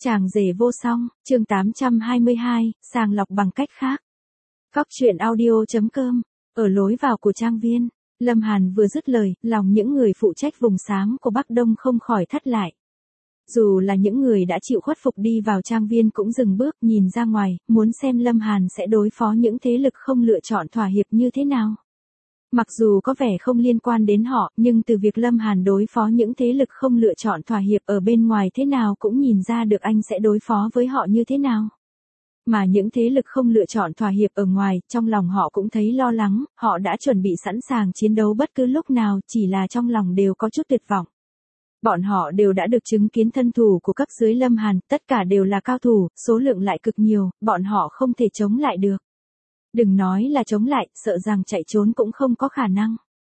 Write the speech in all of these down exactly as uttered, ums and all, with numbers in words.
Chàng rể vô song, chương tám trăm hai mươi hai, sàng lọc bằng cách khác. Cóc truyện audio.com, ở lối vào của trang viên, Lâm Hàn vừa dứt lời, lòng những người phụ trách vùng xám của Bắc Đông không khỏi thắt lại. Dù là những người đã chịu khuất phục đi vào trang viên cũng dừng bước nhìn ra ngoài, muốn xem Lâm Hàn sẽ đối phó những thế lực không lựa chọn thỏa hiệp như thế nào. Mặc dù có vẻ không liên quan đến họ, nhưng từ việc Lâm Hàn đối phó những thế lực không lựa chọn thỏa hiệp ở bên ngoài thế nào cũng nhìn ra được anh sẽ đối phó với họ như thế nào. Mà những thế lực không lựa chọn thỏa hiệp ở ngoài, trong lòng họ cũng thấy lo lắng, họ đã chuẩn bị sẵn sàng chiến đấu bất cứ lúc nào, chỉ là trong lòng đều có chút tuyệt vọng. Bọn họ đều đã được chứng kiến thân thủ của cấp dưới Lâm Hàn, tất cả đều là cao thủ, số lượng lại cực nhiều, bọn họ không thể chống lại được. Đừng nói là chống lại, sợ rằng chạy trốn cũng không có khả năng.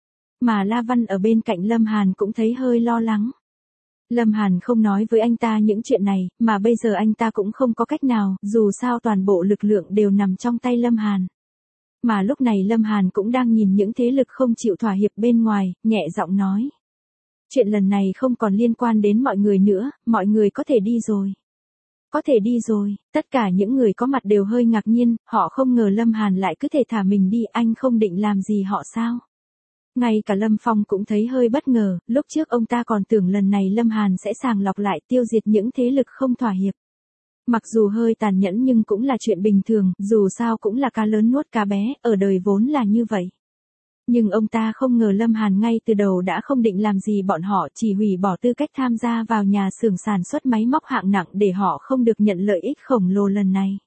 Mà La Văn ở bên cạnh Lâm Hàn cũng thấy hơi lo lắng. Lâm Hàn không nói với anh ta những chuyện này, mà bây giờ anh ta cũng không có cách nào, dù sao toàn bộ lực lượng đều nằm trong tay Lâm Hàn. Mà lúc này Lâm Hàn cũng đang nhìn những thế lực không chịu thỏa hiệp bên ngoài, nhẹ giọng nói. Chuyện lần này không còn liên quan đến mọi người nữa, mọi người có thể đi rồi. Có thể đi rồi, tất cả những người có mặt đều hơi ngạc nhiên, họ không ngờ Lâm Hàn lại cứ thể thả mình đi, anh không định làm gì họ sao? Ngay cả Lâm Phong cũng thấy hơi bất ngờ, lúc trước ông ta còn tưởng lần này Lâm Hàn sẽ sàng lọc lại tiêu diệt những thế lực không thỏa hiệp. Mặc dù hơi tàn nhẫn nhưng cũng là chuyện bình thường, dù sao cũng là cá lớn nuốt cá bé, ở đời vốn là như vậy. Nhưng ông ta không ngờ Lâm Hàn ngay từ đầu đã không định làm gì bọn họ, chỉ hủy bỏ tư cách tham gia vào nhà xưởng sản xuất máy móc hạng nặng để họ không được nhận lợi ích khổng lồ lần này.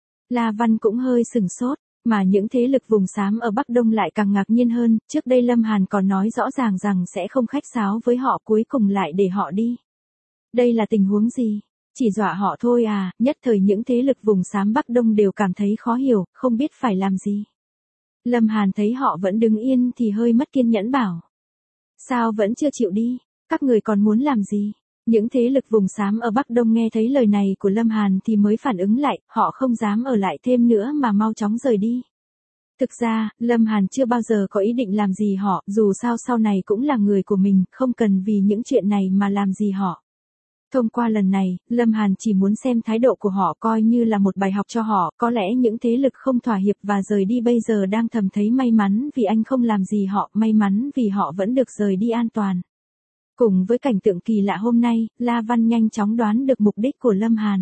La Văn cũng hơi sừng sốt, mà những thế lực vùng xám ở Bắc Đông lại càng ngạc nhiên hơn, trước đây Lâm Hàn còn nói rõ ràng rằng sẽ không khách sáo với họ, cuối cùng lại để họ đi. Đây là tình huống gì? Chỉ dọa họ thôi à? Nhất thời những thế lực vùng xám Bắc Đông đều cảm thấy khó hiểu, không biết phải làm gì. Lâm Hàn thấy họ vẫn đứng yên thì hơi mất kiên nhẫn bảo. Sao vẫn chưa chịu đi? Các người còn muốn làm gì? Những thế lực vùng xám ở Bắc Đông nghe thấy lời này của Lâm Hàn thì mới phản ứng lại, họ không dám ở lại thêm nữa mà mau chóng rời đi. Thực ra, Lâm Hàn chưa bao giờ có ý định làm gì họ, dù sao sau này cũng là người của mình, không cần vì những chuyện này mà làm gì họ. Thông qua lần này, Lâm Hàn chỉ muốn xem thái độ của họ coi như là một bài học cho họ, có lẽ những thế lực không thỏa hiệp và rời đi bây giờ đang thầm thấy may mắn vì anh không làm gì họ, may mắn vì họ vẫn được rời đi an toàn. Cùng với cảnh tượng kỳ lạ hôm nay, La Văn nhanh chóng đoán được mục đích của Lâm Hàn.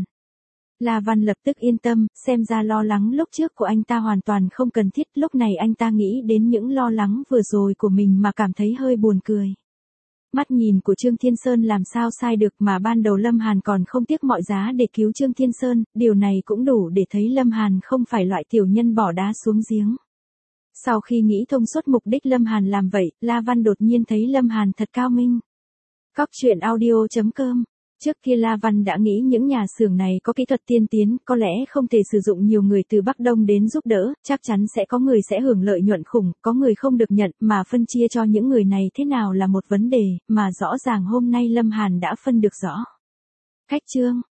La Văn lập tức yên tâm, xem ra lo lắng lúc trước của anh ta hoàn toàn không cần thiết, lúc này anh ta nghĩ đến những lo lắng vừa rồi của mình mà cảm thấy hơi buồn cười. Mắt nhìn của Trương Thiên Sơn làm sao sai được, mà ban đầu Lâm Hàn còn không tiếc mọi giá để cứu Trương Thiên Sơn, điều này cũng đủ để thấy Lâm Hàn không phải loại tiểu nhân bỏ đá xuống giếng. Sau khi nghĩ thông suốt mục đích Lâm Hàn làm vậy, La Văn đột nhiên thấy Lâm Hàn thật cao minh. Cóc truyện audio.com. Trước kia La Văn đã nghĩ những nhà xưởng này có kỹ thuật tiên tiến, có lẽ không thể sử dụng nhiều người từ Bắc Đông đến giúp đỡ, chắc chắn sẽ có người sẽ hưởng lợi nhuận khủng, có người không được nhận, mà phân chia cho những người này thế nào là một vấn đề, mà rõ ràng hôm nay Lâm Hàn đã phân được rõ. Khách chương.